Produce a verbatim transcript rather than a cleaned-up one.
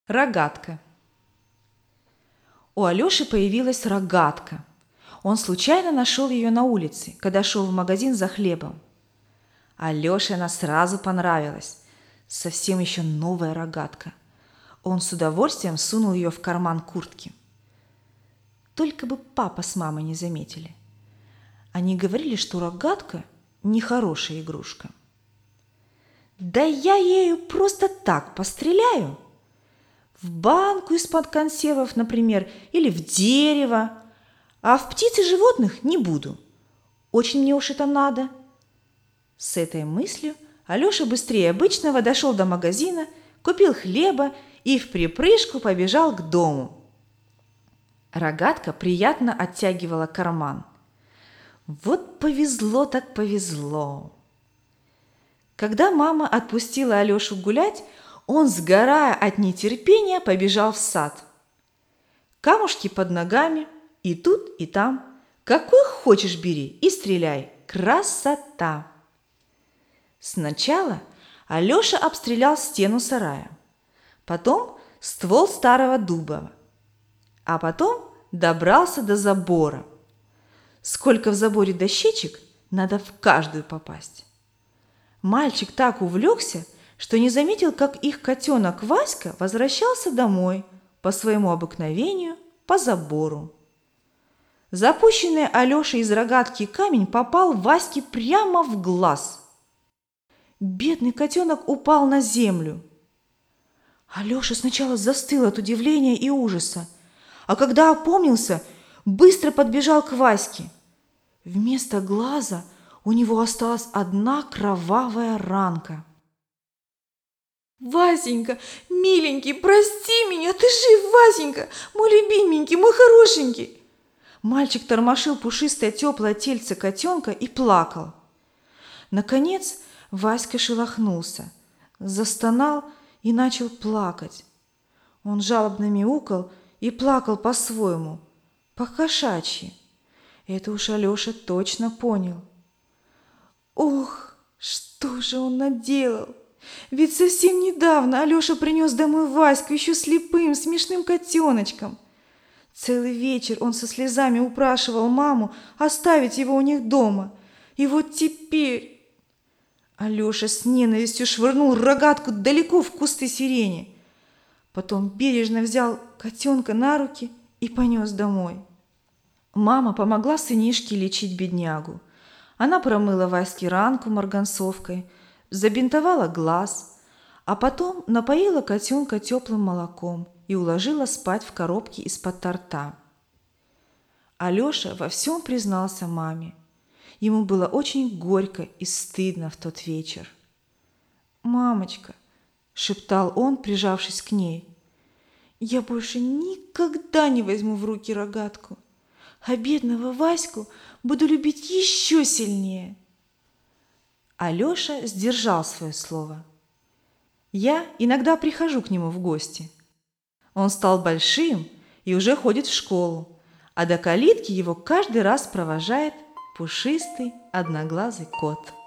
Рогатка. У Алёши появилась рогатка. Он случайно нашел ее на улице, когда шел в магазин за хлебом. Алёше она сразу понравилась. Совсем еще новая рогатка. Он с удовольствием сунул ее в карман куртки. Только бы папа с мамой не заметили. Они говорили, что рогатка – нехорошая игрушка. «Да я ею просто так постреляю. В банку из-под консервов, например, или в дерево. А в птиц и животных не буду. Очень мне уж это надо». С этой мыслью Алёша быстрее обычного дошел до магазина, купил хлеба и вприпрыжку побежал к дому. Рогатка приятно оттягивала карман. Вот повезло так повезло. Когда мама отпустила Алёшу гулять, он, сгорая от нетерпения, побежал в сад. Камушки под ногами, и тут, и там. Какой хочешь бери и стреляй. Красота! Сначала Алёша обстрелял стену сарая, потом ствол старого дуба, а потом добрался до забора. Сколько в заборе дощечек, надо в каждую попасть. Мальчик так увлекся, что не заметил, как их котенок Васька возвращался домой по своему обыкновению по забору. Запущенный Алёшей из рогатки камень попал Ваське прямо в глаз. Бедный котенок упал на землю. Алёша сначала застыл от удивления и ужаса, а когда опомнился, быстро подбежал к Ваське. Вместо глаза у него осталась одна кровавая ранка. «Васенька, миленький, прости меня, ты жив, Васенька, мой любименький, мой хорошенький!» Мальчик тормошил пушистое теплое тельце котенка и плакал. Наконец Васька шелохнулся, застонал и начал плакать. Он жалобно мяукал и плакал по-своему, по-кошачьи. Это уж Алёша точно понял. Ох, что же он наделал! Ведь совсем недавно Алёша принес домой Ваську еще слепым, смешным котеночком. Целый вечер он со слезами упрашивал маму оставить его у них дома. И вот теперь... Алёша с ненавистью швырнул рогатку далеко в кусты сирени. Потом бережно взял котенка на руки и понес домой. Мама помогла сынишке лечить беднягу. Она промыла Ваське ранку марганцовкой, забинтовала глаз, а потом напоила котенка теплым молоком и уложила спать в коробке из-под торта. Алёша во всем признался маме. Ему было очень горько и стыдно в тот вечер. «Мамочка», — шептал он, прижавшись к ней, — «я больше никогда не возьму в руки рогатку, а бедного Ваську буду любить еще сильнее». Алёша сдержал свое слово. Я иногда прихожу к нему в гости. Он стал большим и уже ходит в школу, а до калитки его каждый раз провожает пушистый одноглазый кот.